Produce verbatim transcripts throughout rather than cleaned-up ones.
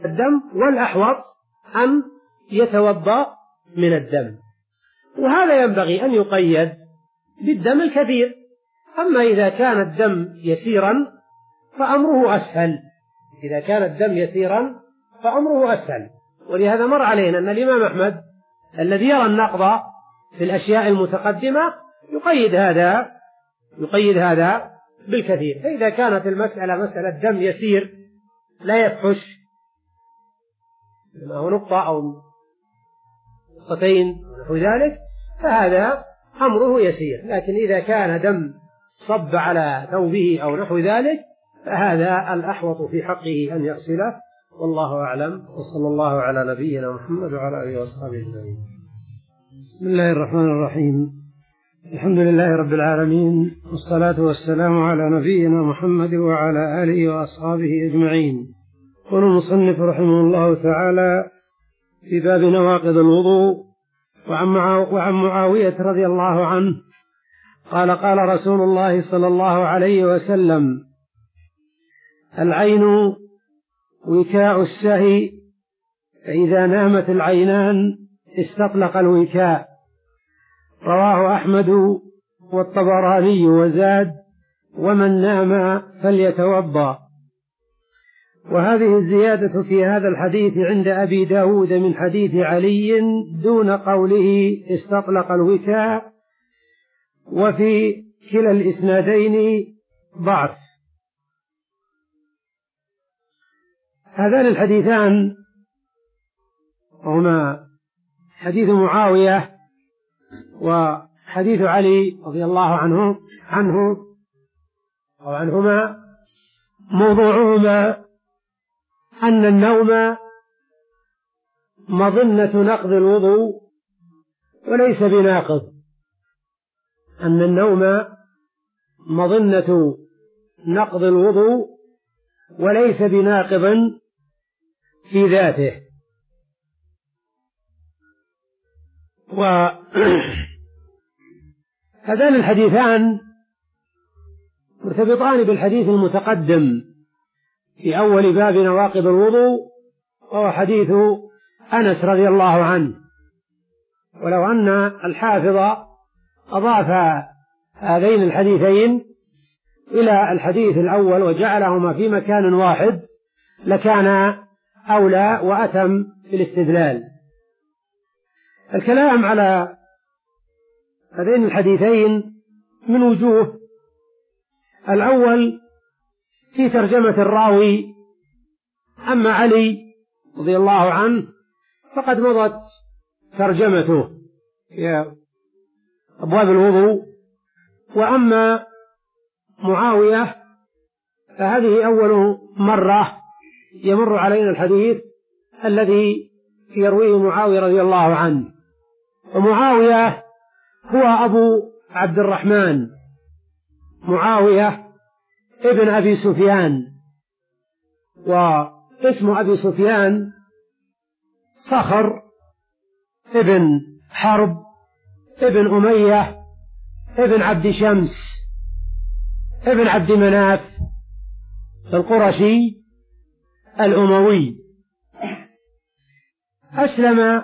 الدم، والأحوط أن يتوضأ من الدم. وهذا ينبغي أن يقيد بالدم الكثير. أما إذا كان الدم يسيرا فأمره أسهل، إذا كان الدم يسيرا فأمره أسهل. ولهذا مر علينا أن الإمام أحمد الذي يرى النقض في الأشياء المتقدمة يقيد هذا يقيد هذا بالكثير. فإذا كانت المسألة مسألة دم يسير لا يفحش، ما هو نقطة أو نقطتين ونحو ذلك، فهذا أمره يسير. لكن إذا كان دم صب على ثوبه أو نحو ذلك فهذا الأحوط في حقه أن يغسله، والله أعلم. وصلى الله على نبينا محمد وعلى آله وصحبه أجمعين. بسم الله الرحمن الرحيم. الحمد لله رب العالمين، والصلاة والسلام على نبينا محمد وعلى آله وأصحابه أجمعين. قال المصنف رحمه الله تعالى في باب نواقض الوضوء: وعن معاوية رضي الله عنه قال: قال رسول الله صلى الله عليه وسلم: العين وكاء السهي، فإذا نامت العينان استطلق الوكاء. رواه أحمد والطبراني وزاد: ومن نام فليتوضأ. وهذه الزيادة في هذا الحديث عند أبي داود من حديث علي دون قوله استطلق الوكاء، وفي كلا الإسنادين ضعف. هذان الحديثان هما حديث معاوية وحديث علي رضي الله عنه عنه أو عنهما، موضوعهما أن النوم مظنة نقض الوضوء وليس بناقض، أن النوم مظنة نقض الوضوء وليس بناقض في ذاته. وهذان الحديثان مرتبطان بالحديث المتقدم في أول باب نواقض الوضوء، وهو حديث أنس رضي الله عنه. ولو أن الحافظ أضاف هذين الحديثين إلى الحديث الأول وجعلهما في مكان واحد لكان أولى وأتم في الاستدلال. الكلام على هذين الحديثين من وجوه: الأول في ترجمة الراوي. أما علي رضي الله عنه فقد مضت ترجمته في أبواب الوضوء، وأما معاوية فهذه أول مرة يمر علينا الحديث الذي يرويه معاوية رضي الله عنه. ومعاوية هو أبو عبد الرحمن، معاوية ابن أبي سفيان، واسم أبي سفيان صخر ابن حرب ابن أمية ابن عبد شمس ابن عبد مناف القرشي الأموي. أسلم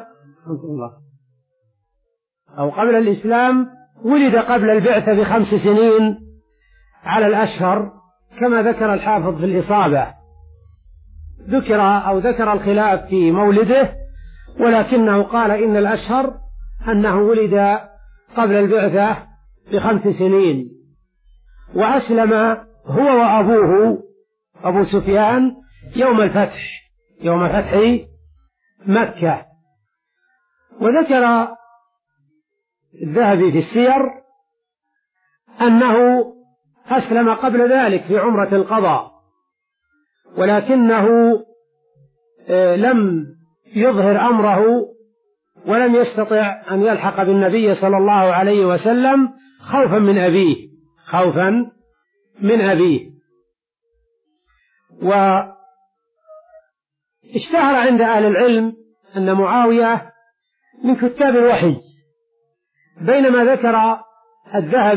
أو قبل الإسلام، ولد قبل البعثة بخمس سنين على الأشهر كما ذكر الحافظ في الإصابة. ذكر أو ذكر الخلاف في مولده، ولكنه قال إن الأشهر أنه ولد قبل البعثة بخمس سنين. وأسلم هو وأبوه أبو سفيان يوم الفتح يوم فتح مكة. وذكر الذهبي في السير أنه أسلم قبل ذلك في عمرة القضاء، ولكنه لم يظهر أمره ولم يستطع أن يلحق بالنبي صلى الله عليه وسلم خوفا من أبيه خوفا من أبيه واشتهر عند أهل العلم أن معاوية من كتاب الوحي، بينما ذكر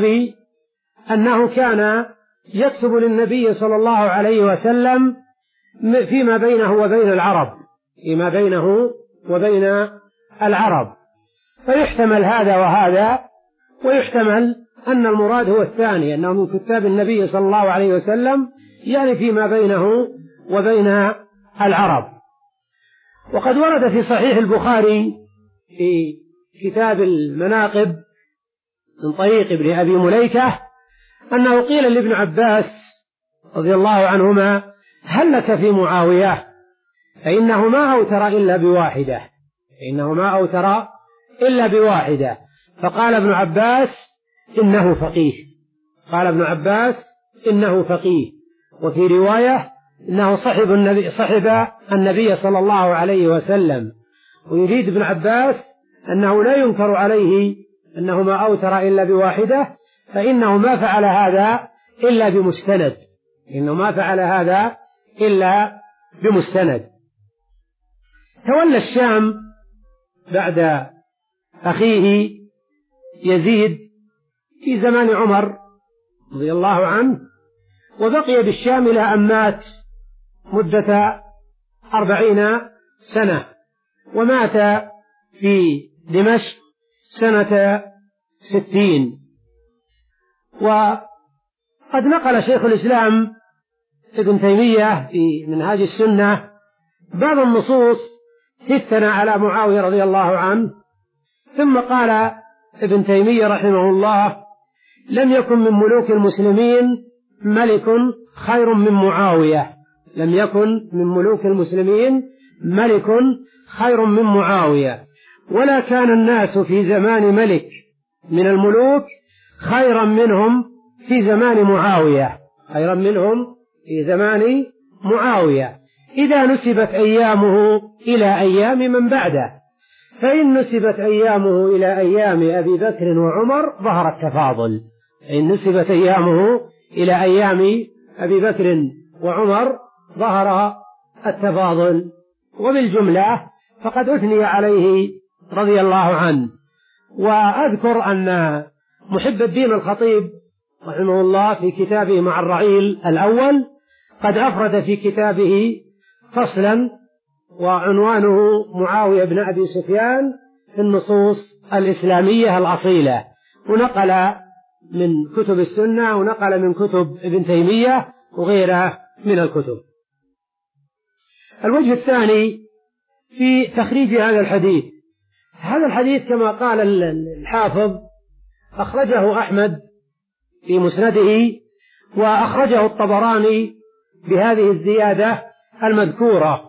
الذهبي أنه كان يكتب للنبي صلى الله عليه وسلم فيما بينه وبين العرب فيما بينه وبين العرب. فيحتمل هذا وهذا، ويحتمل أن المراد هو الثاني، أنه من كتاب النبي صلى الله عليه وسلم يعني فيما بينه وبين العرب. وقد ورد في صحيح البخاري في كتاب المناقب من طريق ابن أبي مليكة أنه قيل لابن عباس رضي الله عنهما: هل لك في معاوية؟ فإنه ما أوتر إلا بواحدة فإنه ما أوتر إلا بواحدة فقال ابن عباس: إنه فقيه قال ابن عباس: إنه فقيه. وفي رواية: إنه صحب النبي, صحب النبي صلى الله عليه وسلم. ويريد ابن عباس أنه لا ينكر عليه أنه ما أوتر إلا بواحدة، فإنه ما فعل هذا إلا بمستند إنه ما فعل هذا إلا بمستند. تولى الشام بعد أخيه يزيد في زمان عمر رضي الله عنه، وبقي بالشام إلى أن مات مدة أربعين سنة، ومات في دمشق سنة ستين. وقد نقل شيخ الإسلام ابن تيمية في منهاج السنة بعض النصوص في الثناء على معاوية رضي الله عنه، ثم قال ابن تيمية رحمه الله: لم يكن من ملوك المسلمين ملك خير من معاوية لم يكن من ملوك المسلمين ملك خير من معاوية ولا كان الناس في زمان ملك من الملوك خيرا منهم في زمان معاوية خيرا منهم في زمان معاوية إذا نسبت أيامه إلى أيام من بعده، فإن نسبت أيامه إلى أيام أبي بكر وعمر ظهر التفاضل إن نسبت أيامه إلى أيام أبي بكر وعمر ظهر التفاضل. وبالجملة فقد أثني عليه رضي الله عنه. وأذكر أن محب الدين الخطيب رحمه الله في كتابه مع الرعيل الأول قد أفرد في كتابه فصلا وعنوانه معاوية بن أبي سفيان في النصوص الإسلامية الأصيلة، ونقل من كتب السنة ونقل من كتب ابن تيمية وغيره من الكتب. الوجه الثاني في تخريج هذا الحديث. هذا الحديث كما قال الحافظ أخرجه أحمد في مسنده، وأخرجه الطبراني بهذه الزيادة المذكورة،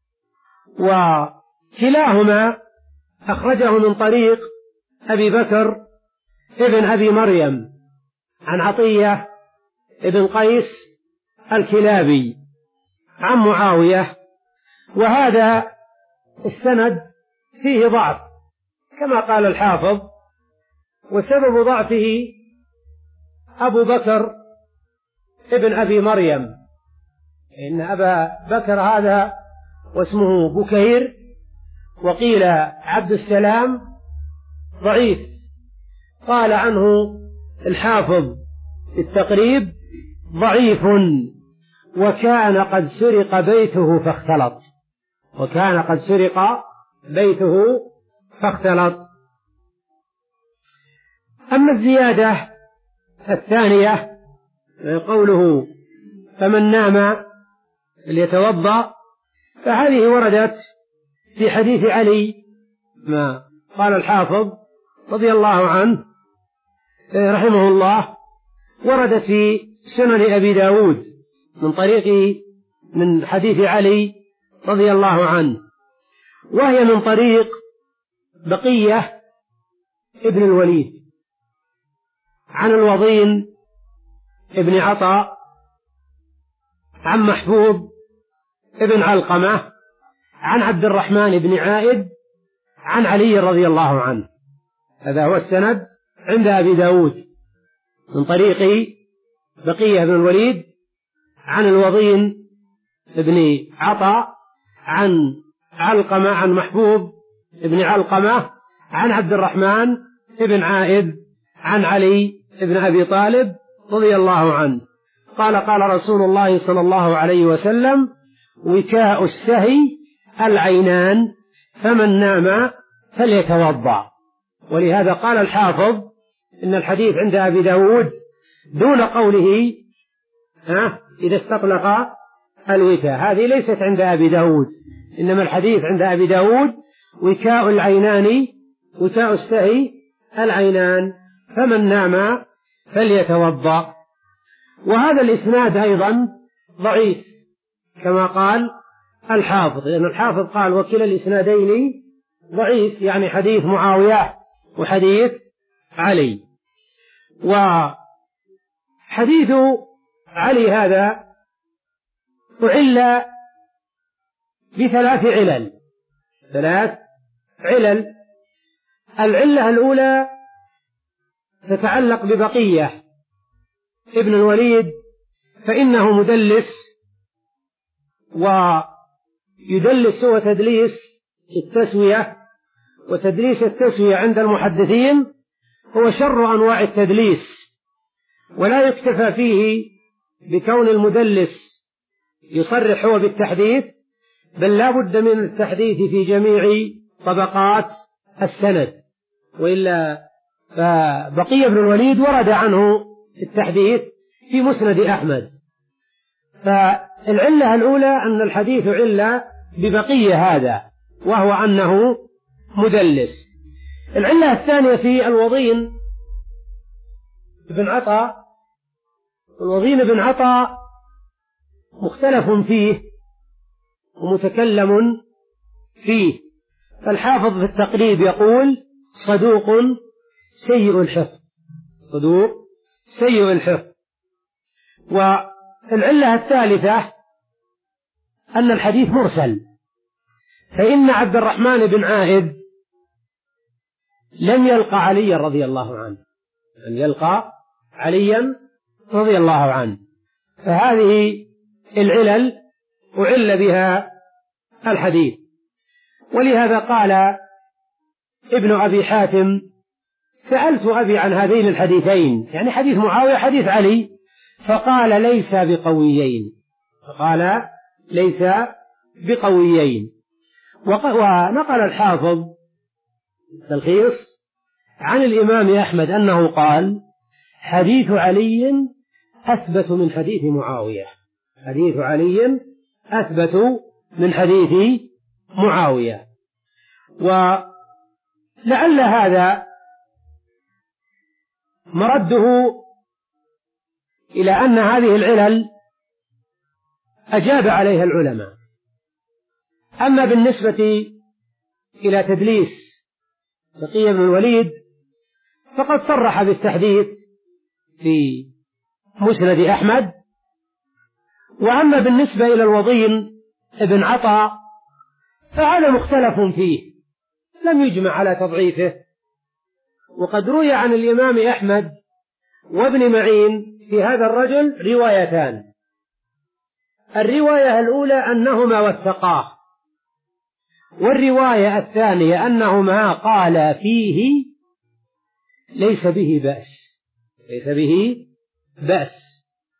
وكلاهما أخرجه من طريق أبي بكر ابن أبي مريم عن عطية ابن قيس الكلابي عن معاوية. وهذا السند فيه ضعف كما قال الحافظ، وسبب ضعفه أبو بكر ابن أبي مريم، إن أبا بكر هذا واسمه بكير، وقيل عبد السلام ضعيف. قال عنه الحافظ في التقريب: ضعيف وكان قد سرق بيته فاختلط وكان قد سرق بيته فاختلط. أما الزيادة الثانية قوله: فمن نام ليتوضأ، فهذه وردت في حديث علي ما قال الحافظ رضي الله عنه رحمه الله، وردت في سنن أبي داود من طريق من حديث علي رضي الله عنه، وهي من طريق بقية ابن الوليد عن الوضين ابن عطاء عن محفوظ ابن علقمة عن عبد الرحمن بن عائد عن علي رضي الله عنه. هذا هو السند عند أبي داود من طريق بقية بن الوليد عن الوضين ابن عطاء عن علقمة عن محفوظ ابن علقمة عن عبد الرحمن ابن عائد عن علي ابن أبي طالب رضي الله عنه قال: قال رسول الله صلى الله عليه وسلم: وكاء السهي العينان فمن نام فليتوضأ. ولهذا قال الحافظ إن الحديث عند أبي داود دون قوله ها إذا استطلق الوكاء، هذه ليست عند أبي داود، إنما الحديث عند أبي داود وكاء العينان وكاء السهي العينان فمن نام فليتوضأ. وهذا الإسناد أيضا ضعيف كما قال الحافظ، لأن الحافظ قال وكلا الإسنادين ضعيف، يعني حديث معاوية وحديث علي. وحديث علي هذا أعل بثلاث علل ثلاث علل العلة الأولى تتعلق ببقية ابن الوليد، فإنه مدلس، ويدلس هو تدليس التسوية، وتدليس التسوية عند المحدثين هو شر أنواع التدليس، ولا يكتفى فيه بكون المدلس يصرح هو بالتحديث، بل لا بد من التحديث في جميع طبقات السند، وإلا فبقية بن الوليد ورد عنه التحديث في مسند أحمد. فالعلة الأولى أن الحديث علة ببقية هذا، وهو أنه مدلس. العلة الثانية في الوضين بن عطاء، الوضين بن عطاء مختلف فيه ومتكلم فيه، فالحافظ في التقريب يقول صدوق سيء الحفظ، صدوق سيء الحفظ. والعلة الثالثة أن الحديث مرسل، فإن عبد الرحمن بن عائذ لم يلقى عليا رضي الله عنه، لم يلقى عليا رضي الله عنه، فهذه العلل أعل بها الحديث. ولهذا قال ابن أبي حاتم سألت أبي عن هذين الحديثين، يعني حديث معاوية حديث علي، فقال ليس بقويين، فقال ليس بقويين. ونقل الحافظ تلخيص عن الإمام أحمد أنه قال حديث علي أثبت من حديث معاوية، حديث علي أثبت من حديث معاوية. ولعل هذا مرده إلى أن هذه العلل أجاب عليها العلماء. أما بالنسبة إلى تدليس بقية بن الوليد فقد صرح بالتحديث في مسند أحمد. وأما بالنسبة إلى الوضين ابن عطاء فهذا مختلف فيه، لم يجمع على تضعيفه، وقد روي عن الإمام أحمد وابن معين في هذا الرجل روايتان. الرواية الأولى أنهما وثقاه، والرواية الثانية أنهما قالا فيه ليس به بأس، ليس به بأس.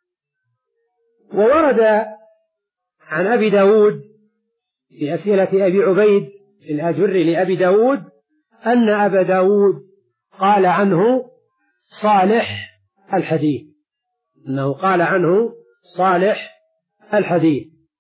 وورد عن أبي داود في أسئلة أبي عبيد الأجري لأبي داود أن أبا داود قال عنه صالح الحديث، أنه قال عنه صالح الحديث.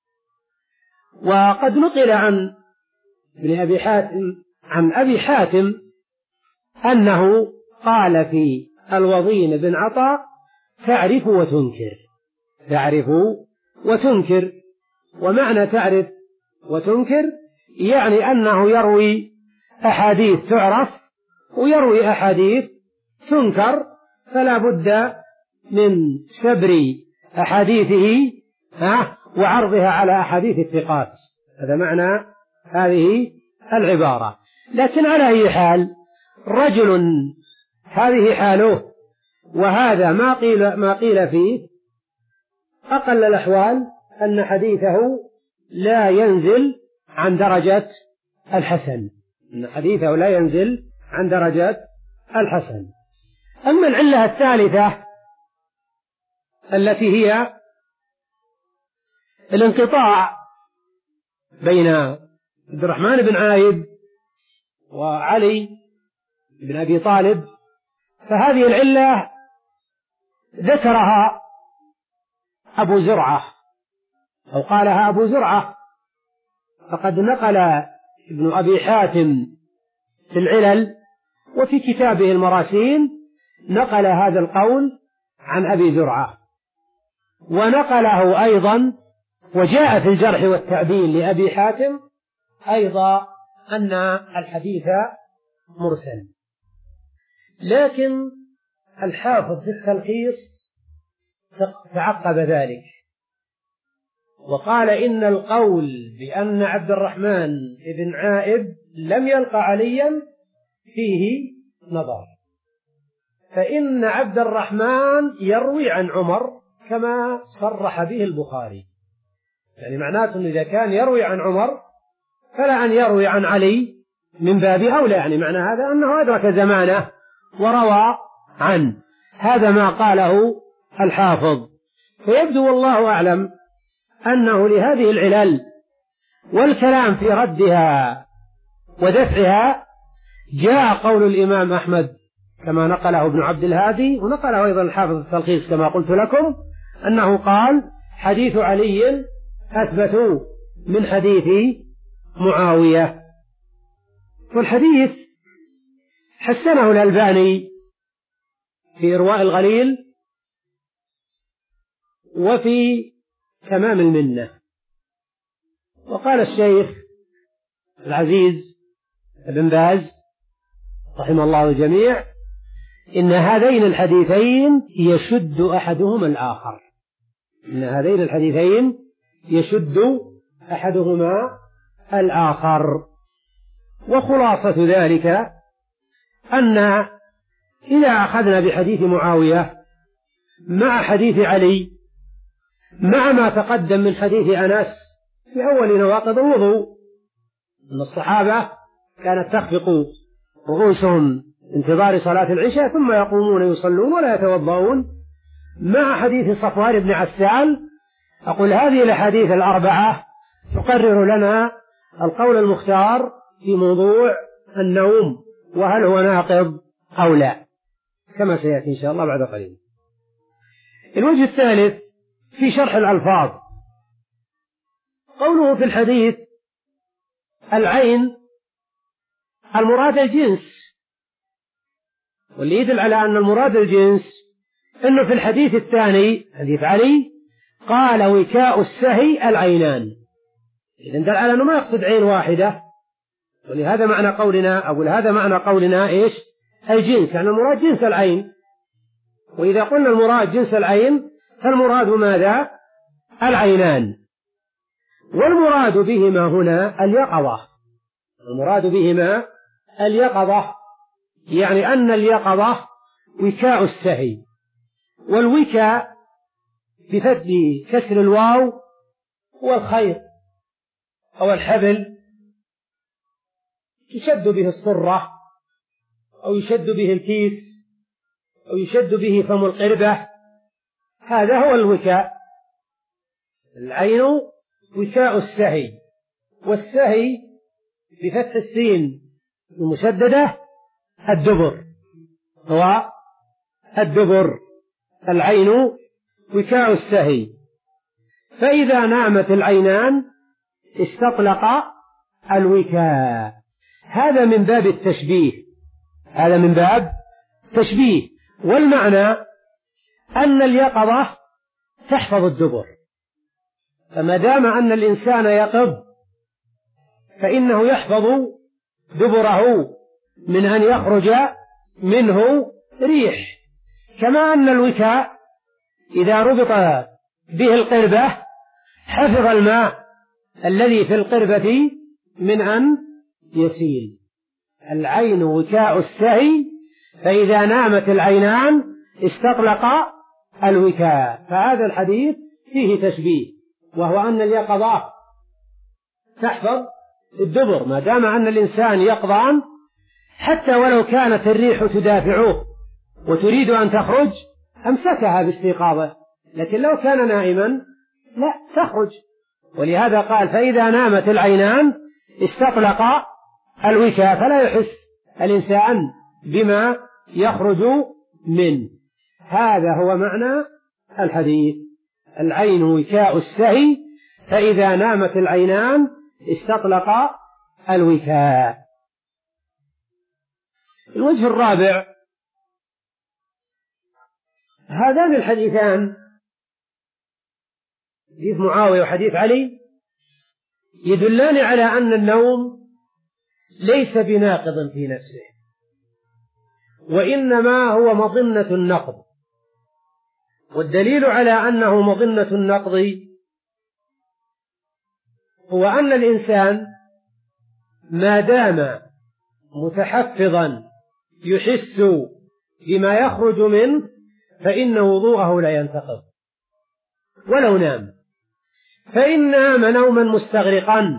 وقد نقل عن ابن أبي حاتم عن أبي حاتم أنه قال في الوضين بن عطاء تعرف وتنكر، تعرف وتنكر. ومعنى تعرف وتنكر يعني أنه يروي أحاديث تعرف ويروي أحاديث تنكر، فلا بد من سبر أحاديثه وعرضها على أحاديث الثقات. هذا معنى هذه العبارة. لكن على أي حال رجل هذه حاله وهذا ما قيل ما قيل فيه، أقل الأحوال أن حديثه لا ينزل عن درجة الحسن، أن حديثه لا ينزل عن درجة الحسن. أما العلة الثالثة التي هي الانقطاع بين عبد الرحمن بن عايب وعلي بن أبي طالب، فهذه العلة ذكرها أبو زرعة أو قالها أبو زرعة، فقد نقل ابن أبي حاتم في العلل وفي كتابه المراسيل نقل هذا القول عن أبي زرعة، ونقله أيضا وجاء في الجرح والتعديل لأبي حاتم أيضا أن الحديث مرسل. لكن الحافظ في التلخيص تعقب ذلك وقال إن القول بأن عبد الرحمن بن عائب لم يلقى عليا فيه نظر، فإن عبد الرحمن يروي عن عمر كما صرح به البخاري، يعني معناته إذا كان يروي عن عمر فلا أن يروي عن علي من باب أولى، يعني معنى هذا أنه أدرك زمانه وروى عنه. هذا ما قاله الحافظ. فيبدو والله أعلم أنه لهذه العلل والكلام في ردها ودفعها جاء قول الإمام أحمد كما نقله ابن عبد الهادي، ونقله أيضا الحافظ التلخيص كما قلت لكم، أنه قال حديث علي أثبت من حديث معاوية. والحديث حسنه الألباني في إرواء الغليل وفي تمام المنة. وقال الشيخ العزيز ابن باز رحمه الله الجميع إن هذين الحديثين يشد أحدهما الآخر، إن هذين الحديثين يشد أحدهما الآخر. وخلاصة ذلك أن إذا أخذنا بحديث معاوية مع حديث علي مع ما تقدم من حديث أنس في أول نواقض الوضوء أن الصحابة كانت تخفق رؤوسهم انتظار صلاة العشاء ثم يقومون يصلون ولا يتوضؤون، مع حديث صفوان بن عسال، أقول هذه الأحاديث الأربعة تقرر لنا القول المختار في موضوع النوم وهل هو ناقض أو لا، كما سيأتي إن شاء الله بعد قليل. الوجه الثالث في شرح الألفاظ، قوله في الحديث العين المراد الجنس، واللي يدل على أن المراد الجنس أنه في الحديث الثاني حديث علي قال وكاء السهي العينان، إذن دل على أنه ما يقصد عين واحدة، ولهذا معنى قولنا أقول هذا معنى قولنا إيش الجنس، يعني المراد جنس العين. وإذا قلنا المراد جنس العين فالمراد ماذا؟ العينان. والمراد بهما هنا اليقظة، المراد بهما اليقظة، يعني أن اليقظة وكاء السهي، والوكاء بفتح كسر الواو هو الخيط أو الحبل يشد به الصرة أو يشد به الكيس أو يشد به فم القربة، هذا هو الوكاء. العين وكاء السهي، والسهي بفتح السين المشددة الدبر، هو الدبر. العين وكاء السهي، فإذا نامت العينان استطلق الوكاء. هذا من باب التشبيه، هذا من باب تشبيه. والمعنى أن اليقظة تحفظ الدبر، فما دام أن الإنسان يقظ فإنه يحفظ دبره من أن يخرج منه ريح، كما أن الوكاء إذا ربط به القربة حفظ الماء الذي في القربة من أن يسيل. العين وكاء السهي، فإذا نامت العينان استطلق الوكاء. فهذا الحديث فيه تشبيه، وهو أن اليقظة تحفظ الدبر، ما دام أن الإنسان يقظان حتى ولو كانت الريح تدافعه وتريد أن تخرج أمسكها باستيقاظه، لكن لو كان نائما لا تخرج، ولهذا قال فإذا نامت العينان استطلق الوكاء، فلا يحس الإنسان بما يخرج منه. هذا هو معنى الحديث: العين وكاء السهي، فإذا نامت العينان استطلق الوكاء. الوجه الرابع: هذان الحديثان، حديث معاوية وحديث علي، يدلان على أن النوم ليس بناقض في نفسه، وإنما هو مظنة النقض. والدليل على أنه مظنة النقض هو أن الإنسان ما دام متحفظا يحس بما يخرج منه فإن وضوءه لا ينتقض ولو نام. فإن نام نوما مستغرقا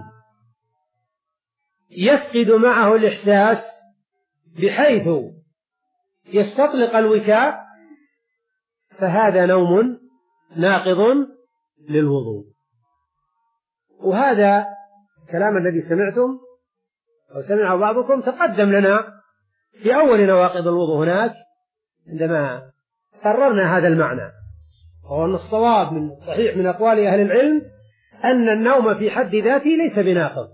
يفقد معه الإحساس بحيث يستطلق الوكاء، فهذا نوم ناقض للوضوء. وهذا كلام الذي سمعتم أو سمع بعضكم تقدم لنا في أول نواقض الوضوء هناك عندما قررنا هذا المعنى، وهو أن الصواب من الصحيح من أقوال أهل العلم أن النوم في حد ذاته ليس بناقض،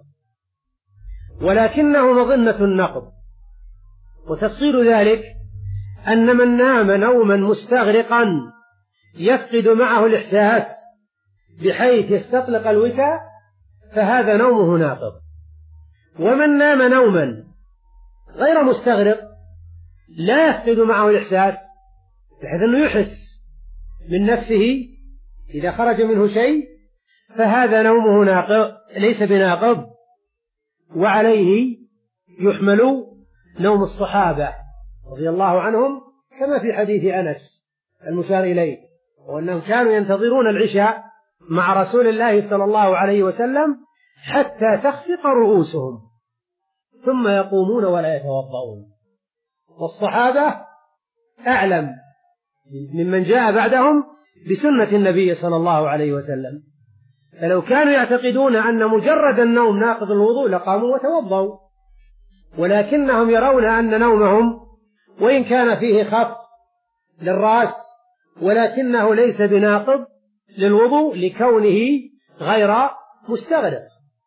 ولكنه مظنة النقض. وتفصيل ذلك أن من نام نوما مستغرقا يفقد معه الإحساس بحيث يستطلق الوكاء فهذا نومه ناقض. ومن نام نوما غير مستغرق لا يفقد معه الإحساس بحيث أنه يحس من نفسه إذا خرج منه شيء، فهذا نومه ناقض ليس بناقض. وعليه يحمل نوم الصحابة رضي الله عنهم كما في حديث أنس المشار إليه، وأنهم كانوا ينتظرون العشاء مع رسول الله صلى الله عليه وسلم حتى تخفق رؤوسهم ثم يقومون ولا يتوضؤون. والصحابة أعلم ممن جاء بعدهم بسنة النبي صلى الله عليه وسلم، فلو كانوا يعتقدون أن مجرد النوم ناقض الوضوء لقاموا وتوضؤوا، ولكنهم يرون أن نومهم وإن كان فيه خفض للرأس ولكنه ليس بناقض للوضوء لكونه غير مستغرق.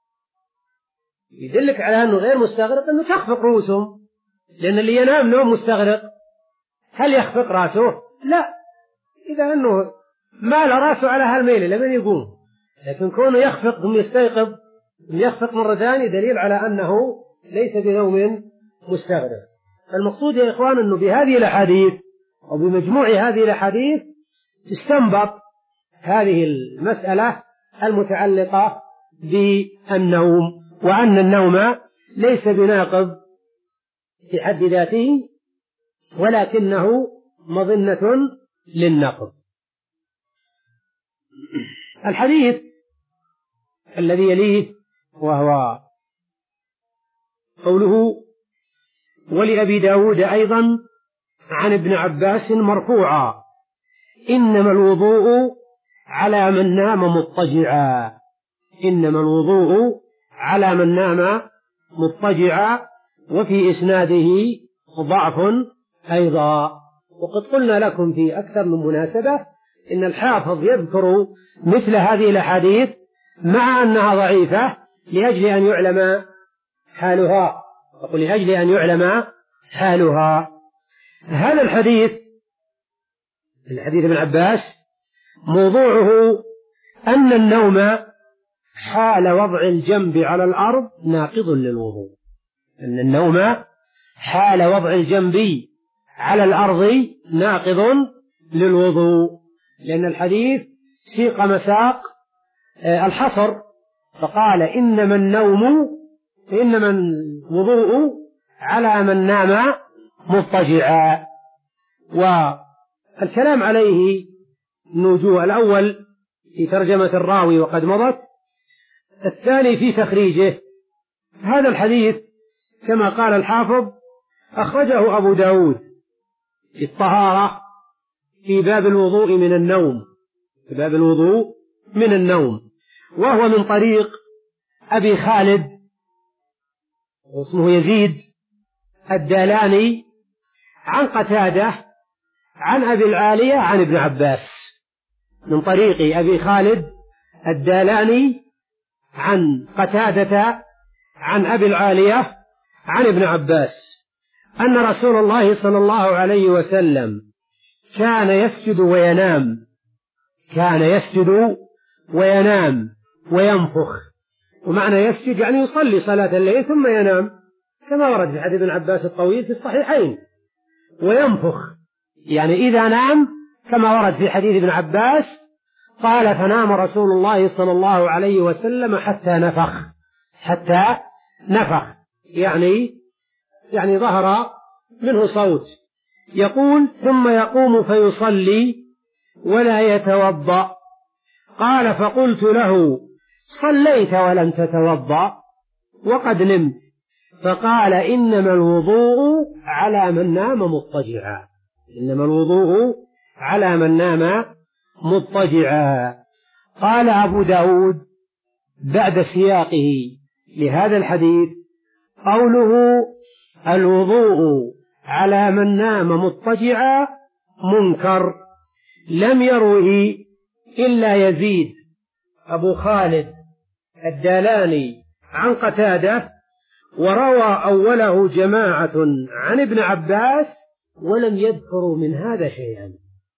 يدلك على أنه غير مستغرق أنه تخفق رؤوسهم، لأن اللي ينام نوم مستغرق هل يخفق رأسه؟ لا، إذا أنه مال رأسه على هالميل لمن يقوم، لكن كونه يخفق ثم يستيقظ ثم يخفق مرة ثانية دليل على أنه ليس بنوم مستغرق. المقصود يا إخوان أنه بهذه الأحاديث أو بمجموع هذه الأحاديث تستنبط هذه المسألة المتعلقة بالنوم، وأن النوم ليس بناقض في حد ذاته ولكنه مظنة للنقض. الحديث الذي يليه وهو قوله: ولأبي داود أيضا عن ابن عباس مرفوعا: إنما الوضوء على من نام مضطجعا، إنما الوضوء على من نام مضطجعا. وفي إسناده ضعف أيضا. وقد قلنا لكم في أكثر من مناسبة إن الحافظ يذكر مثل هذه الأحاديث مع أنها ضعيفة لأجل أن يعلم حالها، أقول لأجل أن يعلم حالها. هذا الحديث الحديث ابن عباس موضوعه أن النوم حال وضع الجنب على الأرض ناقض للوضوء، أن النوم حال وضع الجنب على الأرض ناقض للوضوء، لأن الحديث سيق مساق الحصر، فقال: إنما النوم إنما الوضوء على من نام مضطجعا. والكلام عليه نوجوه: الأول في ترجمة الراوي وقد مضت، الثاني في تخريجه. هذا الحديث كما قال الحافظ أخرجه أبو داود في الطهارة في باب الوضوء من النوم، في باب الوضوء من النوم. وهو من طريق أبي خالد واسمه يزيد الدالاني عن قتادة عن أبي العالية عن ابن عباس، من طريق أبي خالد الدالاني عن قتادة عن أبي العالية عن ابن عباس أن رسول الله صلى الله عليه وسلم كان يسجد وينام كان يسجد وينام وينفخ. ومعنى يسجد يعني يصلي صلاة الليل ثم ينام، كما ورد في حديث ابن عباس الطويل في الصحيحين. وينفخ يعني إذا نام، كما ورد في حديث ابن عباس قال فنام رسول الله صلى الله عليه وسلم حتى نفخ حتى نفخ يعني يعني ظهر منه صوت. يقول ثم يقوم فيصلي ولا يتوضأ. قال فقلت له صليت ولم تتوضأ وقد نمت؟ فقال إنما الوضوء على من نام مضطجعا إنما الوضوء على من نام مضطجعا. قال أبو داود بعد سياقه لهذا الحديث قوله الوضوء على من نام مضطجعا منكر، لم يروه إلا يزيد أبو خالد الدالاني عن قتادة، وروى أوله جماعة عن ابن عباس ولم يذكروا من هذا شيئا.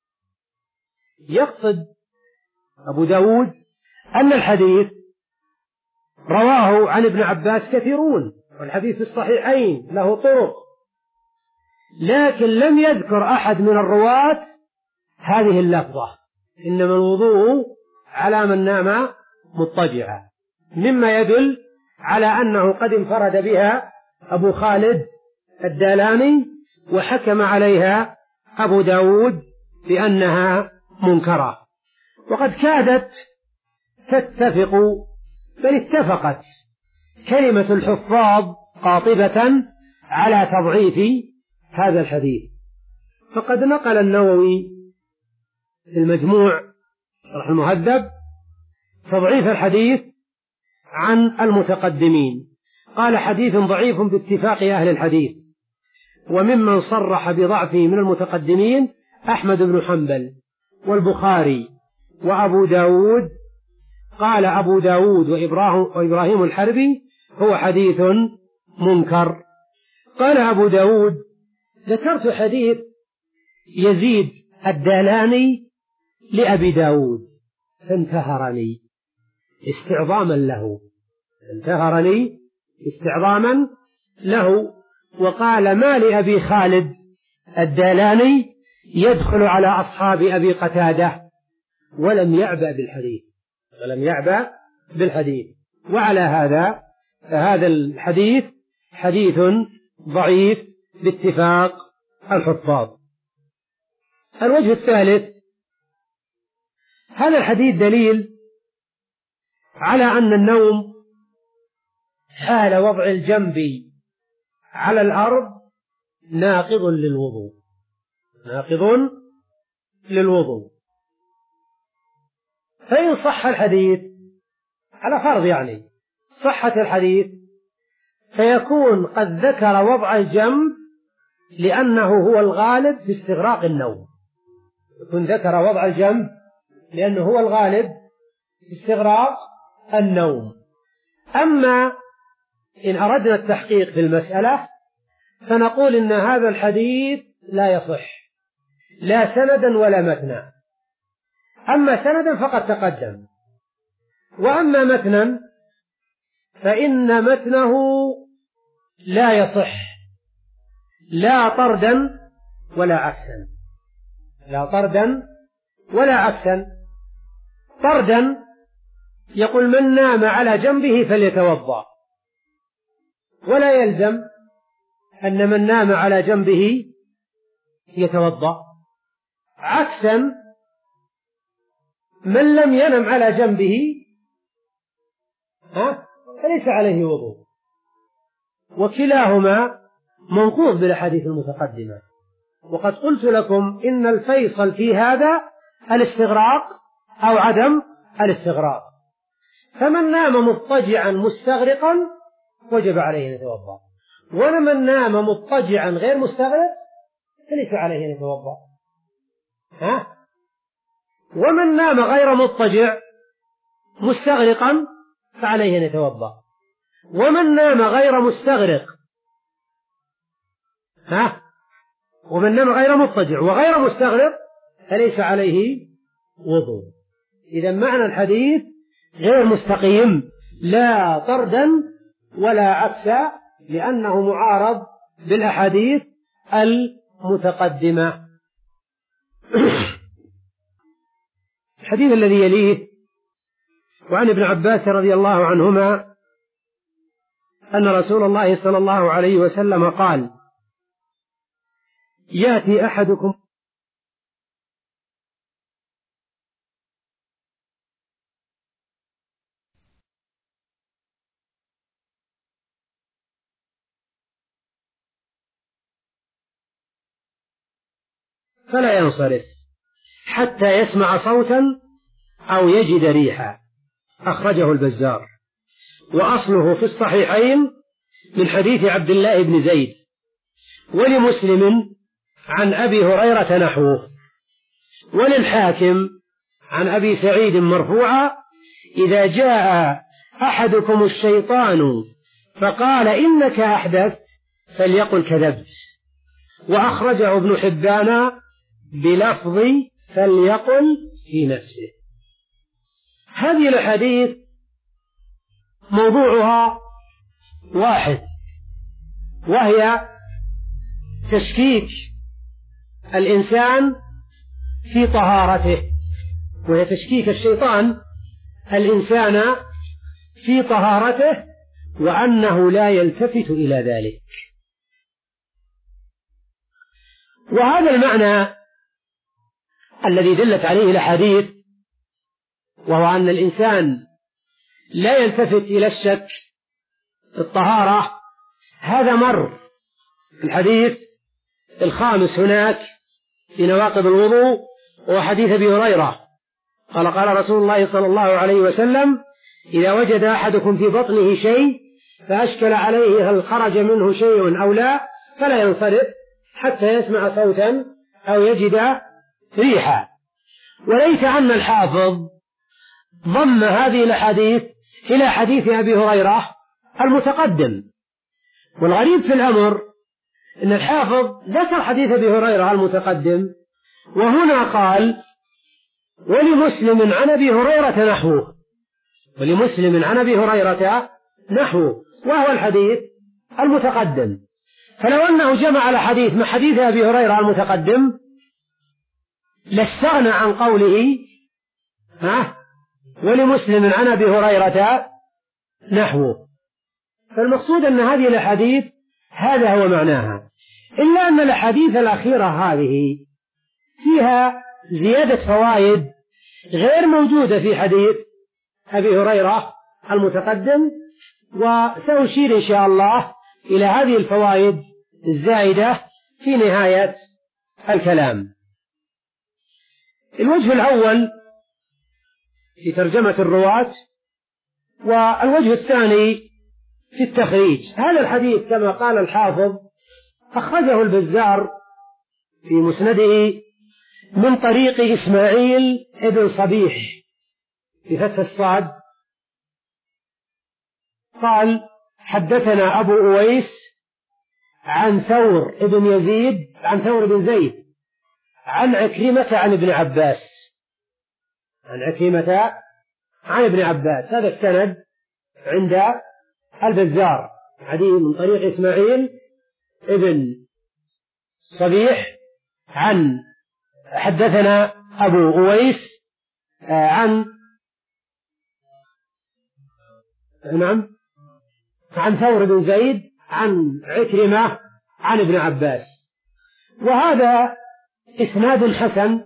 يقصد أبو داود أن الحديث رواه عن ابن عباس كثيرون، والحديث في الصحيحين له طرق، لكن لم يذكر أحد من الرواة هذه اللفظة إنما الوضوء على من نام مضطجعا، مما يدل على أنه قد انفرد بها أبو خالد الدالاني وحكم عليها أبو داود بأنها منكرة. وقد كادت تتفق بل اتفقت كلمة الحفاظ قاطبة على تضعيف هذا الحديث. فقد نقل النووي في المجموع شرح المهذب تضعيف الحديث عن المتقدمين، قال حديث ضعيف باتفاق أهل الحديث. وممن صرح بضعفه من المتقدمين أحمد بن حنبل والبخاري وأبو داود. قال أبو داود وإبراهيم الحربي هو حديث منكر. قال أبو داود ذكرت حديث يزيد الدالاني لأبي داود فانتهرني استعظاما له انتهرني استعظاما له وقال ما لأبي خالد الدالاني يدخل على أصحاب أبي قتادة ولم يعبأ بالحديث ولم يعبأ بالحديث وعلى هذا فهذا الحديث حديث ضعيف باتفاق الحفاظ. الوجه الثالث هذا الحديث دليل على أن النوم حال وضع الجنب على الأرض ناقض للوضوء ناقض للوضوء. فإن صح الحديث على فرض يعني صحة الحديث فيكون قد ذكر وضع الجنب لأنه هو الغالب في استغراق النوم يكون ذكر وضع الجنب لأنه هو الغالب في استغراق النوم. أما إن أردنا التحقيق في المسألة فنقول إن هذا الحديث لا يصح لا سندا ولا متنا. أما سندا فقد تقدم، وأما متنا فإن متنه لا يصح لا طردا ولا عكسا لا طردا ولا عكسا. طردا يقول من نام على جنبه فليتوضأ، ولا يلزم أن من نام على جنبه يتوضأ. عكسا من لم ينم على جنبه ها فليس عليه وضوء. وكلاهما منقوض بالأحاديث المتقدمة. وقد قلت لكم إن الفيصل في هذا الاستغراق أو عدم الاستغراق. فمن نام مضطجعا مستغرقا وجب عليه أن يتوضأ، ومن نام مضطجعا غير مستغرق فليس عليه أن يتوضأ. ها؟ ومن نام غير مضطجع مستغرقا فعليه أن يتوضأ، ومن نام غير مستغرق ها ومن نام غير مضطجع وغير مستغرق فليس عليه وضوء. إذا معنى الحديث غير مستقيم لا طردا ولا عكسا، لأنه معارض بالأحاديث المتقدمة. الحديث الذي يليه وعن ابن عباس رضي الله عنهما أن رسول الله صلى الله عليه وسلم قال: يأتي أحدكم فلا ينصرف حتى يسمع صوتا أو يجد ريحا. أخرجه البزار، وأصله في الصحيحين من حديث عبد الله بن زيد، ولمسلم عن أبي هريرة نحوه، وللحاكم عن أبي سعيد مرفوعا: إذا جاء أحدكم الشيطان فقال إنك أحدثت فليقل كذبت. وأخرجه ابن حبان بلفظ فليقل في نفسه. هذه الحديث موضوعها واحد، وهي تشكيك الإنسان في طهارته، وهي تشكيك الشيطان الإنسان في طهارته، وأنه لا يلتفت إلى ذلك. وهذا المعنى الذي دلت عليه الأحاديث، وهو أن الإنسان لا يلتفت إلى الشك في الطهارة، هذا مر الحديث الخامس هناك في نواقض الوضوء، وهو حديث أبي هريرة قال: قال رسول الله صلى الله عليه وسلم: إذا وجد أحدكم في بطنه شيء فأشكل عليه هل خرج منه شيء أو لا فلا ينصرف حتى يسمع صوتا أو يجد ريحا. وليس أن الحافظ ضم هذه الأحاديث إلى حديث أبي هريرة المتقدم، والغريب في الأمر أن الحافظ ذكر حديث أبي هريرة المتقدم، وهنا قال: ولمسلم عن أبي هريرة نحوه، ولمسلم عن أبي هريرة نحوه، وهو الحديث المتقدم. فلو أنه جمع الحديث مع حديث أبي هريرة المتقدم لاستغنى عن قوله ها ولمسلم عن أبي هريرة نحوه. فالمقصود أن هذه الأحاديث هذا هو معناها، إلا أن الأحاديث الأخيرة هذه فيها زيادة فوائد غير موجودة في حديث أبي هريرة المتقدم، وسأشير إن شاء الله إلى هذه الفوائد الزائدة في نهاية الكلام. الوجه الأول في ترجمة الرواة، والوجه الثاني في التخريج. هذا الحديث كما قال الحافظ أخرجه البزار في مسنده من طريق إسماعيل ابن صبيح بفتح الصاد قال: حدثنا أبو أويس عن ثور ابن يزيد عن ثور بن زيد عن عكرمة عن ابن عباس عن عكرمة عن ابن عباس. هذا السند عند البزار، حديث من طريق إسماعيل ابن صبيح عن حدثنا أبو أويس عن نعم عن ثور بن زيد عن عكرمة عن ابن عباس. وهذا إسناد حسن،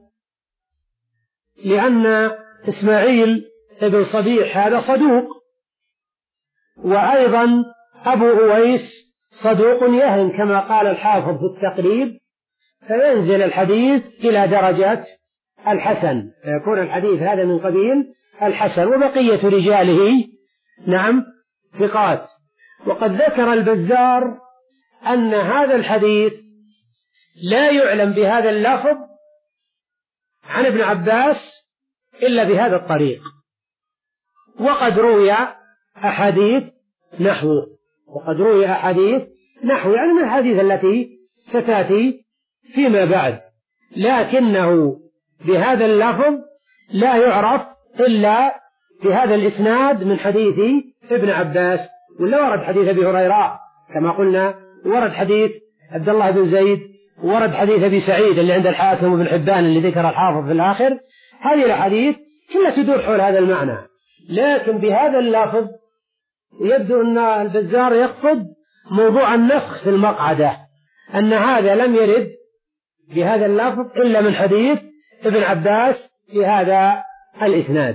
لأن إسماعيل ابن صبيح هذا صدوق، وأيضا أبو أويس صدوق يهن كما قال الحافظ في التقريب، فينزل الحديث إلى درجة الحسن، فيكون الحديث هذا من قبيل الحسن، وبقية رجاله نعم ثقات. وقد ذكر البزار أن هذا الحديث لا يعلم بهذا اللفظ عن ابن عباس إلا بهذا الطريق، وقد روي أحاديث نحوه وقد روي أحاديث نحوه يعني من الحديث التي ستأتي فيما بعد، لكنه بهذا اللفظ لا يعرف إلا بهذا الإسناد من حديث ابن عباس. ولا ورد حديث أبي هريرة كما قلنا، ورد حديث عبد الله بن زيد، ورد حديث أبي سعيد اللي عند الحاكم وابن حبان اللي ذكر الحافظ في الآخر. هذه الأحاديث كلها تدور حول هذا المعنى، لكن بهذا اللفظ يبدو أن البزار يقصد موضوع النفخ في المقعدة، أن هذا لم يرد بهذا اللفظ إلا من حديث ابن عباس في هذا الإسناد.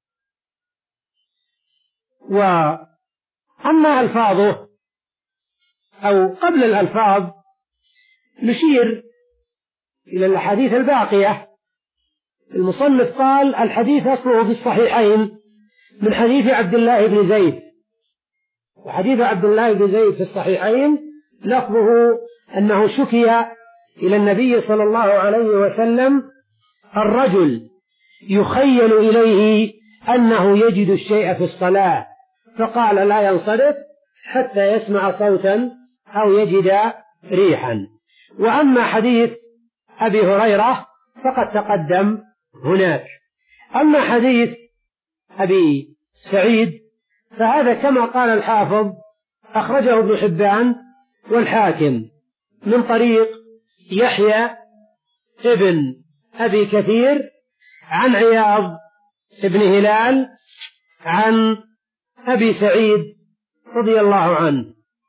وأما ألفاظه أو قبل الألفاظ نشير إلى الأحاديث الباقية. المصنف قال: الحديث أصله في الصحيحين من حديث عبد الله بن زيد. وحديث عبد الله بن زيد في الصحيحين لفظه أنه شكي إلى النبي صلى الله عليه وسلم الرجل يخيل إليه أنه يجد الشيء في الصلاة، فقال: لا ينصرف حتى يسمع صوتا أو يجد ريحا. وأما حديث أبي هريرة فقد تقدم هناك. أما حديث أبي سعيد فهذا كما قال الحافظ أخرجه ابن حبان والحاكم من طريق يحيى ابن أبي كثير عن عياض ابن هلال عن أبي سعيد رضي الله عنه.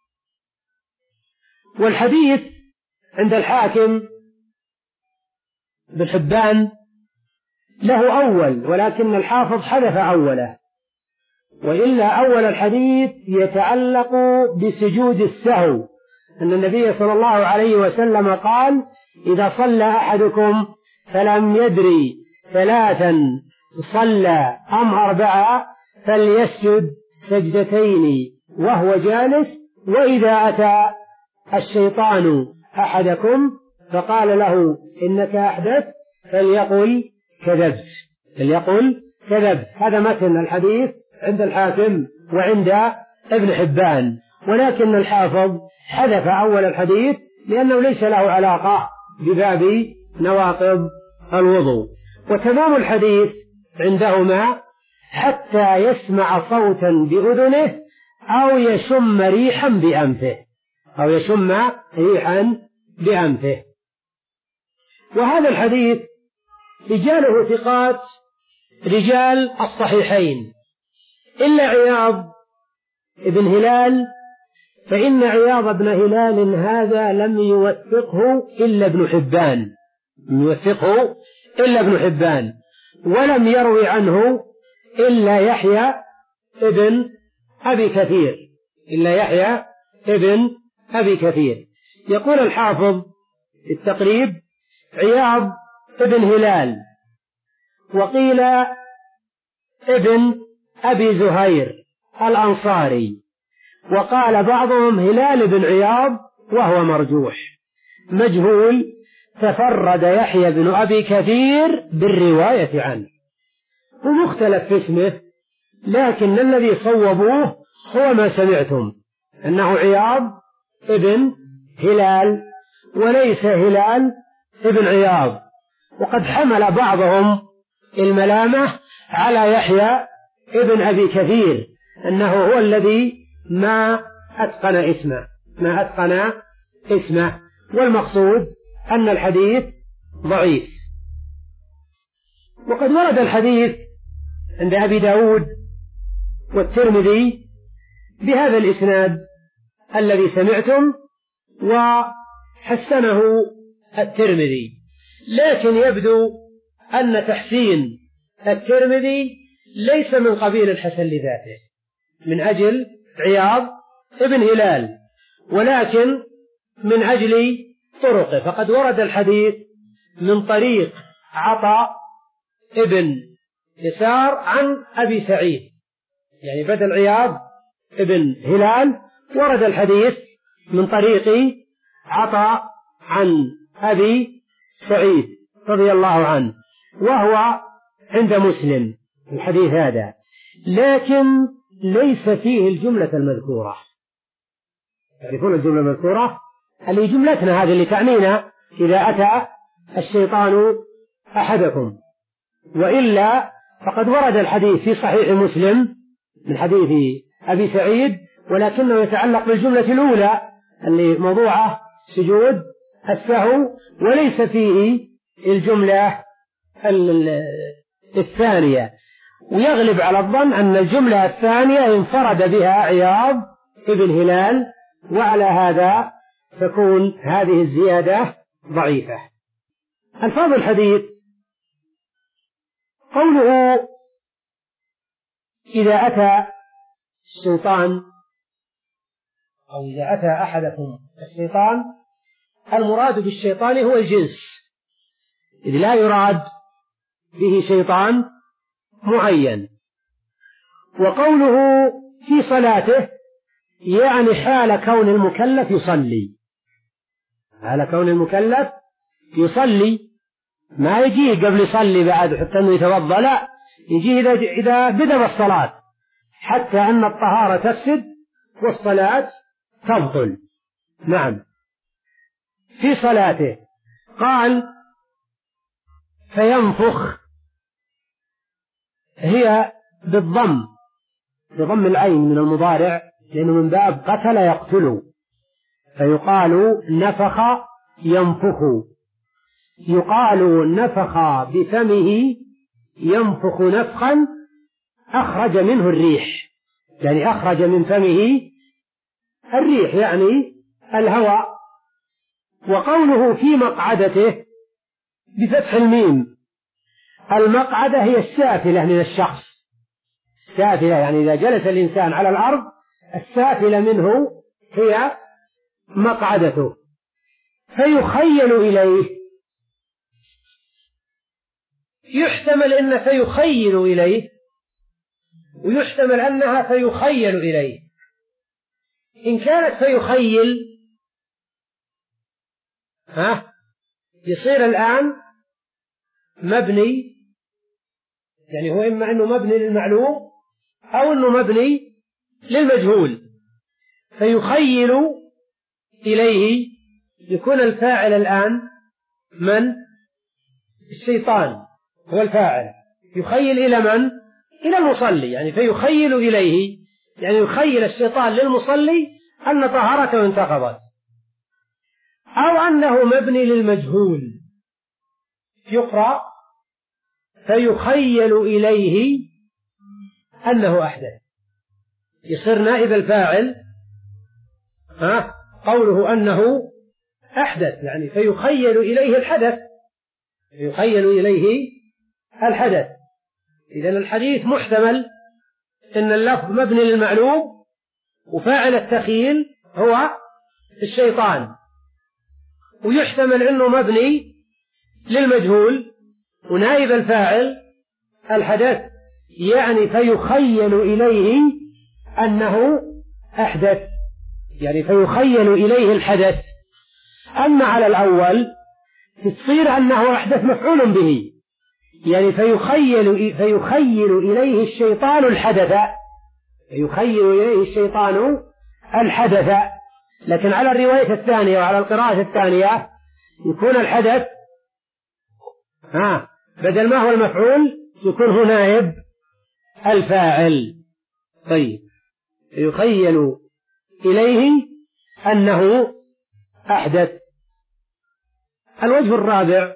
والحديث عند الحاكم ابن حبان له أول، ولكن الحافظ حذف أوله، وإلا أول الحديث يتعلق بسجود السهو، أن النبي صلى الله عليه وسلم قال: إذا صلى أحدكم فلم يدري ثلاثا صلى أم أربعة فليسجد سجدتين وهو جالس، وإذا أتى الشيطان أحدكم فقال له إنك أحدث فليقل كذبت فليقل كذبت. هذا متن الحديث عند الحاكم وعند ابن حبان، ولكن الحافظ حذف أول الحديث لأنه ليس له علاقة بباب نواقض الوضوء. وتمام الحديث عندهما حتى يسمع صوتا بأذنه أو يشم ريحا بأنفه أو يشم ريحا بأنفه. وهذا الحديث رجاله ثقات رجال الصحيحين إلا عياض ابن هلال، فإن عياض بن هلال هذا لم يوثقه إلا ابن حبان يوثقه إلا ابن حبان ولم يروي عنه إلا يحيى ابن أبي كثير إلا يحيى ابن أبي كثير. يقول الحافظ في التقريب: عياض ابن هلال، وقيل ابن أبي زهير الأنصاري، وقال بعضهم هلال بن عياض وهو مرجوح مجهول، تفرد يحيى بن أبي كثير بالرواية عنه، ومختلف في اسمه، لكن الذي صوبوه هو ما سمعتم أنه عياض ابن هلال وليس هلال ابن عياض. وقد حمل بعضهم الملامة على يحيى ابن أبي كثير أنه هو الذي ما أتقن اسمه ما أتقن اسمه والمقصود أن الحديث ضعيف. وقد ورد الحديث عند أبي داود والترمذي بهذا الإسناد الذي سمعتم، وحسنه الترمذي، لكن يبدو أن تحسين الترمذي ليس من قبيل الحسن لذاته من أجل عياض ابن هلال، ولكن من أجل طرقه. فقد ورد الحديث من طريق عطاء ابن يسار عن أبي سعيد، يعني بدل عياض ابن هلال ورد الحديث من طريق عطاء عن أبي سعيد رضي الله عنه، وهو عند مسلم الحديث هذا، لكن ليس فيه الجملة المذكورة. تعرفون الجملة المذكورة اللي جملتنا هذه اللي تعنينا إذا أتى الشيطان أحدكم، وإلا فقد ورد الحديث في صحيح مسلم من حديث أبي سعيد، ولكنه يتعلق بالجملة الأولى اللي موضوعه سجود السهو، وليس فيه الجملة الثانية، ويغلب على الظن أن الجملة الثانية انفرد بها عياض ابن هلال، وعلى هذا تكون هذه الزيادة ضعيفة. ألفاظ الحديث قوله إذا أتى الشيطان أو إذا أتى أحدكم الشيطان، المراد بالشيطان هو الجنس، إذ لا يراد به شيطان معين. وقوله في صلاته يعني حال كون المكلف يصلي، حال كون المكلف يصلي، ما يجي قبل يصلي بعد حتى أنه يتوضأ، لا، يجي إذا, إذا بدأ الصلاة، حتى أن الطهارة تفسد والصلاة تبطل. نعم، في صلاته. قال فينفخ، هي بالضم، بضم العين من المضارع، لأنه من باب قتل يقتل، فيقال نفخ ينفخ، يقال نفخ بفمه ينفخ نفخا أخرج منه الريح، يعني أخرج من فمه الريح يعني الهواء. وقوله في مقعدته بفتح الميم، المقعدة هي السافلة من الشخص، السافلة يعني إذا جلس الإنسان على الأرض السافلة منه هي مقعدته. فيخيل إليه، يحتمل أن فيخيل إليه، ويحتمل أنها فيخيل إليه. إن كانت فيخيل ها يصير الآن مبني، يعني هو إما أنه مبني للمعلوم أو أنه مبني للمجهول. فيخيل إليه يكون الفاعل الآن من؟ الشيطان هو الفاعل، يخيل إلى من؟ إلى المصلي، يعني فيخيل إليه يعني يخيل الشيطان للمصلي أن طهارته انتقضت، أو أنه مبني للمجهول، يقرأ فيخيل إليه أنه أحدث، يصير نائب الفاعل ها قوله أنه أحدث، يعني فيخيل إليه الحدث، يخيل إليه الحدث. إذن الحديث محتمل إن اللفظ مبني للمعلوم وفاعل التخيل هو الشيطان، ويحتمل أنه مبني للمجهول ونائب الفاعل الحدث، يعني فيخيل إليه أنه أحدث، يعني فيخيل إليه الحدث. أما على الأول تصير أنه أحدث مفعول به، يعني فيخيل, فيخيل إليه الشيطان الحدث، يخيل إليه الشيطان الحدث. لكن على الرواية الثانية وعلى القراءة الثانية يكون الحدث ها بدل ما هو المفعول يكون هو نائب الفاعل. طيب، يخيل إليه أنه أحدث. الوجه الرابع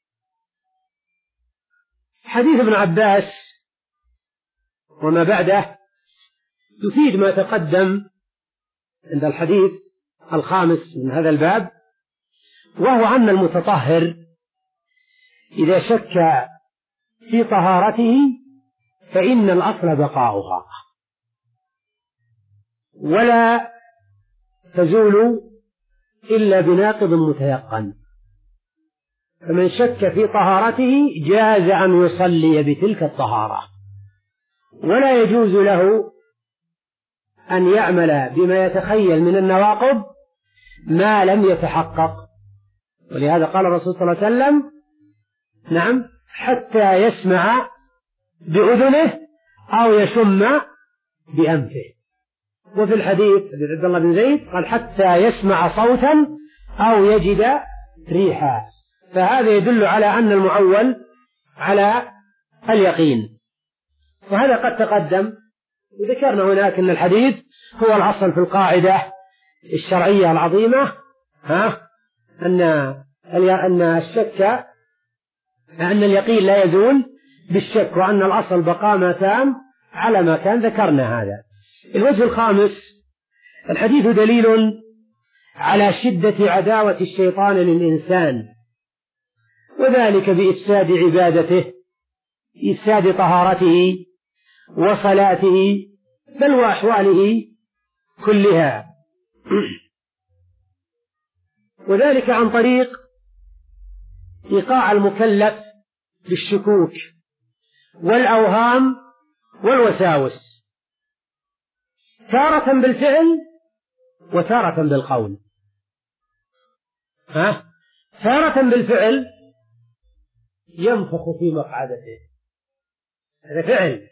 حديث ابن عباس وما بعده يفيد ما تقدم عند الحديث الخامس من هذا الباب، وهو أن المتطهر إذا شك في طهارته فإن الأصل بقاؤها ولا تزول إلا بناقض متيقن. فمن شك في طهارته جاز أن يصلي بتلك الطهارة، ولا يجوز له أن يعمل بما يتخيل من النواقض ما لم يتحقق. ولهذا قال الرسول صلى الله عليه وسلم نعم حتى يسمع بأذنه أو يشم بأنفه. وفي الحديث عبد الله بن زيد قال حتى يسمع صوتا أو يجد ريحا. فهذا يدل على أن المعول على اليقين. وهذا قد تقدم وذكرنا هناك أن الحديث هو الأصل في القاعدة الشرعية العظيمة ها أن أن الشك أن اليقين لا يزول بالشك، وأن الأصل بقاء ما تام على ما كان. ذكرنا هذا. الوجه الخامس: الحديث دليل على شدة عداوة الشيطان للإنسان، وذلك بإفساد عبادته، إفساد طهارته وصلاته بل وأحواله كلها، وذلك عن طريق إيقاع المكلف بالشكوك والأوهام والوساوس، تارة بالفعل وتارة بالقول. ها؟ تارة بالفعل ينفخ في مقعدته، هذا فعل.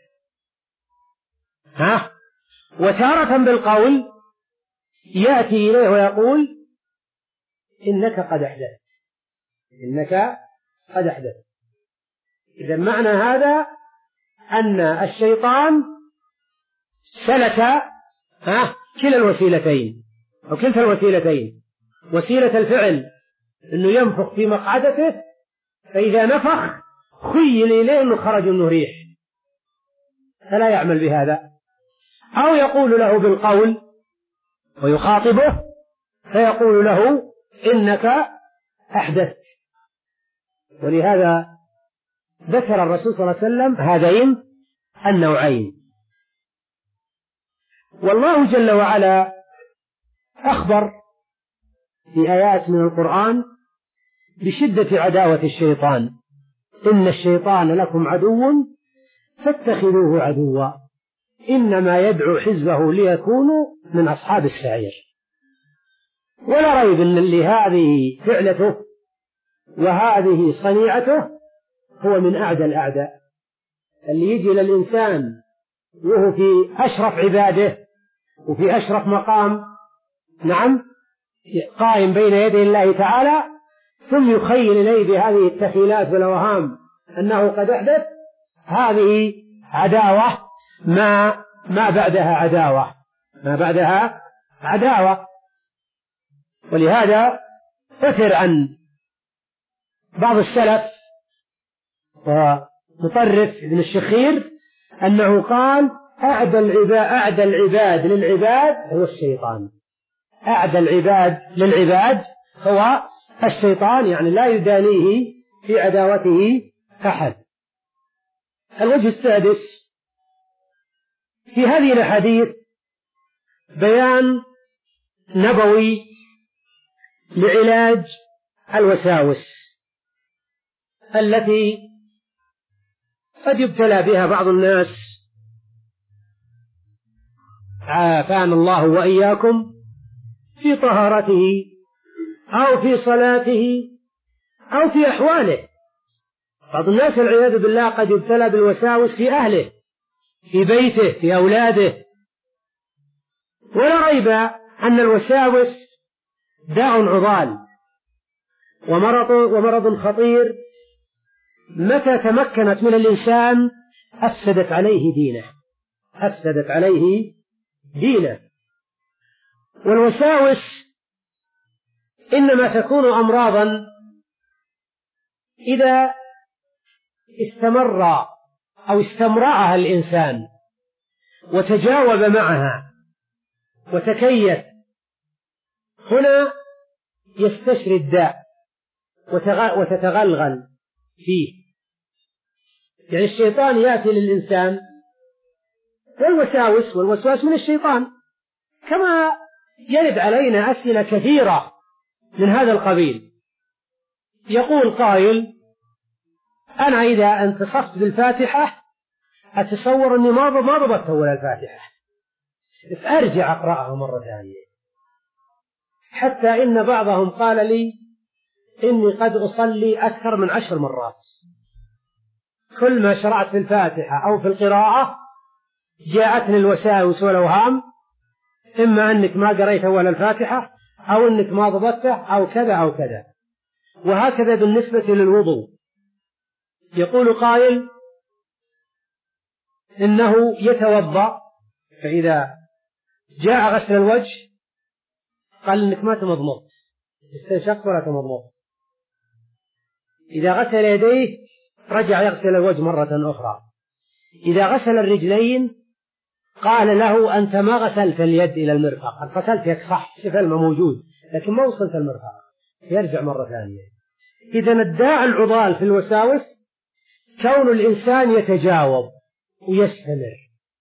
ها؟ وتارة بالقول يأتي إليه ويقول إنك قد أحدثت، إنك قد أحدثت. إذا معنى هذا أن الشيطان سلك ها كلا الوسيلتين أو كلتا الوسيلتين، وسيلة الفعل أنه ينفخ في مقعدته، فإذا نفخ خيل إليه أنه خرج منه ريح فلا يعمل بهذا، أو يقول له بالقول ويخاطبه فيقول له إنك أحدثت. ولهذا ذكر الرسول صلى الله عليه وسلم هذين النوعين. والله جل وعلا أخبر في آيات من القرآن بشدة عداوة الشيطان: إن الشيطان لكم عدو فاتخذوه عدوا إنما يدعو حزبه ليكونوا من أصحاب السعير. ولا ريب أن اللي هذه فعلته وهذه صنيعته هو من أعدى الأعداء، اللي يجي للإنسان وهو في أشرف عباده وفي أشرف مقام نعم قائم بين يدي الله تعالى، ثم يخيل إليه بهذه التخيلات والأوهام أنه قد أحدث. هذه عداوة ما ما بعدها عداوة ما بعدها عداوة. ولهذا أثر عن بعض السلف ومطرف ابن الشخير أنه قال: أعدى العباد, أعدى العباد للعباد هو الشيطان. أعدى العباد للعباد هو الشيطان، يعني لا يدانيه في عداوته أحد. الوجه السادس: في هذه الأحاديث بيان نبوي لعلاج الوساوس التي قد يبتلى بها بعض الناس، عافانا الله وإياكم، في طهارته أو في صلاته أو في أحواله. بعض الناس والعياذ بالله قد يبتلى بالوساوس في أهله، في بيته، في أولاده. ولا ريب أن الوساوس داء عضال ومرض, ومرض خطير، متى تمكنت من الإنسان أفسدت عليه دينه أفسدت عليه دينه. والوساوس إنما تكون أمراضا إذا استمر أو استمرأها الإنسان وتجاوب معها وتكيف، هنا يستشري الداء وتتغلغل فيه. يعني الشيطان يأتي للإنسان والوساوس والوسواس من الشيطان، كما يرد علينا أسئلة كثيرة من هذا القبيل. يقول قائل: أنا إذا انتصفت بالفاتحة أتصور أني ما ما ضبطت أول الفاتحة، فأرجع أقرأها مرة ثانية، حتى إن بعضهم قال لي إني قد أصلي أكثر من عشر مرات، كل ما شرعت في الفاتحة أو في القراءة جاءتني الوساوس والأوهام، إما أنك ما قريت أول الفاتحة أو أنك ما ضبطته أو كذا أو كذا. وهكذا بالنسبة للوضوء. يقول قائل إنه يتوضأ، فإذا جاء غسل الوجه قال إنك ما تمضمض، استنشقت ولا تمضمض. إذا غسل يديه رجع يغسل الوجه مرة أخرى. إذا غسل الرجلين قال له: أنت ما غسلت اليد إلى المرفق، غسلت يك صح، شوف الماء موجود لكن ما وصلت المرفق، يرجع مرة ثانية. إذا الداعي العضال في الوساوس كون الإنسان يتجاوب ويستمر،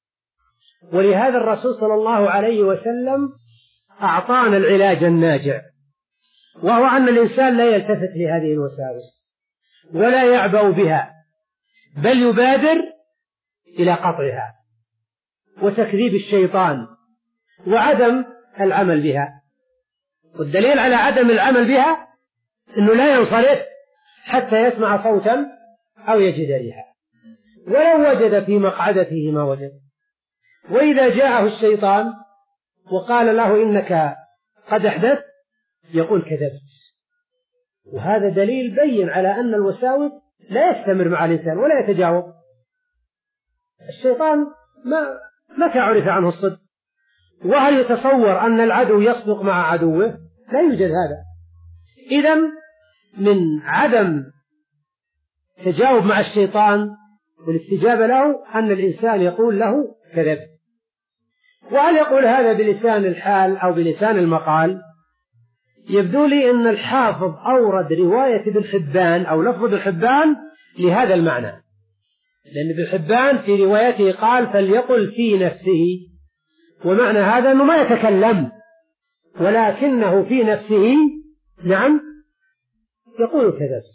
ولهذا الرسول صلى الله عليه وسلم أعطانا العلاج الناجع، وهو أن الإنسان لا يلتفت لهذه الوساوس ولا يعبأ بها، بل يبادر إلى قطعها وتكذيب الشيطان وعدم العمل بها. والدليل على عدم العمل بها أنه لا ينصرف حتى يسمع صوتا أو يجد ريحا، ولو وجد في مقعدته ما وجد. وإذا جاءه الشيطان وقال له: إنك قد أحدثت، يقول: كذبت. وهذا دليل بين على أن الوساوس لا يستمر مع الإنسان ولا يتجاوب. الشيطان ما متى عرف عنه الصدق؟ وهل يتصور أن العدو يصدق مع عدوه؟ لا يوجد هذا. إذن من عدم تجاوب مع الشيطان والاستجابة له أن الإنسان يقول له: كذب. وهل يقول هذا بلسان الحال أو بلسان المقال؟ يبدو لي أن الحافظ أورد رواية ابن حبان أو لفظ ابن حبان لهذا المعنى، لأن ابن حبان في روايته قال: فليقل في نفسه، ومعنى هذا أنه ما يتكلم ولكنه في نفسه نعم يقول كذب.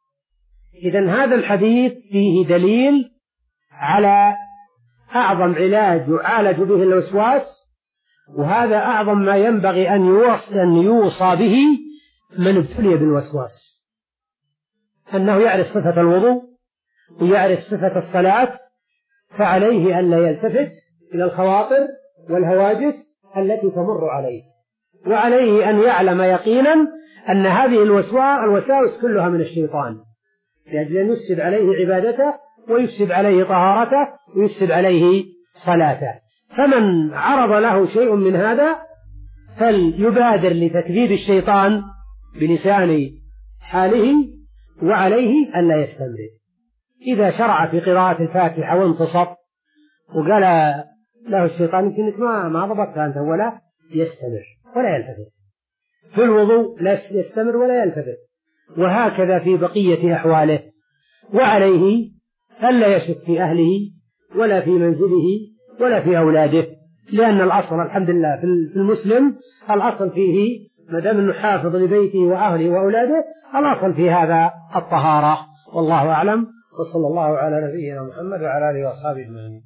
إذن هذا الحديث فيه دليل على أعظم علاج يعالج به الوسواس، وهذا أعظم ما ينبغي أن يوصى, أن يوصى به من ابتلي بالوسواس، أنه يعرف صفة الوضوء ويعرف صفة الصلاة، فعليه أن لا يلتفت إلى الخواطر والهواجس التي تمر عليه، وعليه أن يعلم يقينا أن هذه الوساوس كلها من الشيطان، لأجل أن يفسد عليه عبادته ويفسد عليه طهارته ويفسد عليه صلاته. فمن عرض له شيء من هذا فليبادر لتكذيب الشيطان بلسان حاله، وعليه أن لا يستمر. إذا شرع في قراءة الفاتحة وانتصب وقال له الشيطان: يمكنك ما ما ضبطت أنت، ولا يستمر ولا يلتفت. في الوضوء لا يستمر ولا يلتفت، وهكذا في بقية أحواله. وعليه ألا يشك في أهله ولا في منزله ولا في أولاده، لأن الأصل الحمد لله في المسلم الأصل فيه ما دام أنه حافظ لبيته وأهله وأولاده، الأصل في هذا الطهارة. والله أعلم، وصلى الله على نبينا محمد وعلى آله وأصحابه أجمعين.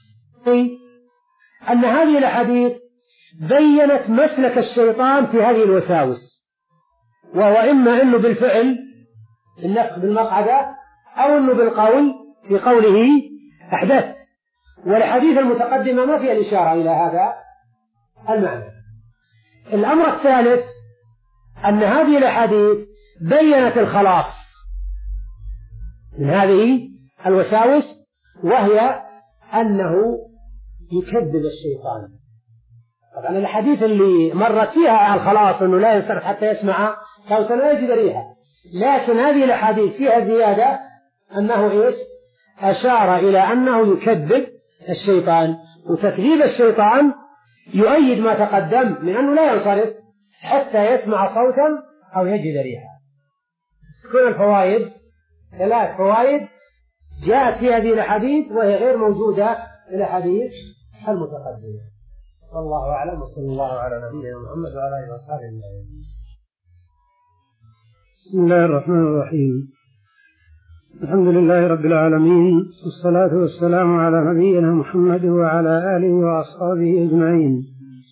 أن هذه الأحاديث بيّنت مسلك الشيطان في هذه الوساوس، وهو إما أنه بالفعل النفخ بالمقعدة أو أنه بالقول في قوله أحدث. والحديث المتقدمة ما فيها الإشارة إلى هذا المعنى. الأمر الثالث أن هذه الأحاديث بيّنت الخلاص من هذه الوساوس، وهي أنه يكذب الشيطان. طبعا الحديث اللي مرت فيها الخلاص أنه لا ينصرف حتى يسمع صوتا لا يجد ريحا، لكن هذه الحديث فيها زيادة أنه إيش؟ أشار إلى أنه يكذب الشيطان، وتكذيب الشيطان يؤيد ما تقدم من أنه لا ينصرف حتى يسمع صوتا أو يجد ريحا. كل الفوائد ثلاث فوائد جاءت في هذه الحديث وهي غير موجودة في الحديث المتقدمة. والله أعلم، وصلى الله على نبينا محمد وعلى آله وصحبه أجمعين. بسم الله الرحمن الرحيم. الحمد لله رب العالمين، والصلاة والسلام على نبينا محمد وعلى آله وأصحابه أجمعين.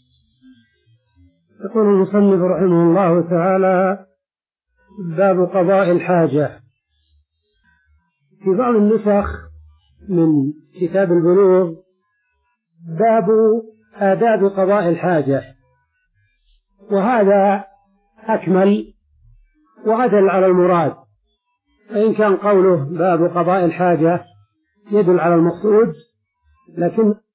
يقول المصنف رحمه الله تعالى: باب قضاء الحاجة. في بعض النسخ من كتاب البلوغ باب آداب قضاء الحاجة، وهذا أكمل وأدل على المراد، فإن كان قوله باب قضاء الحاجة يدل على المقصود، لكن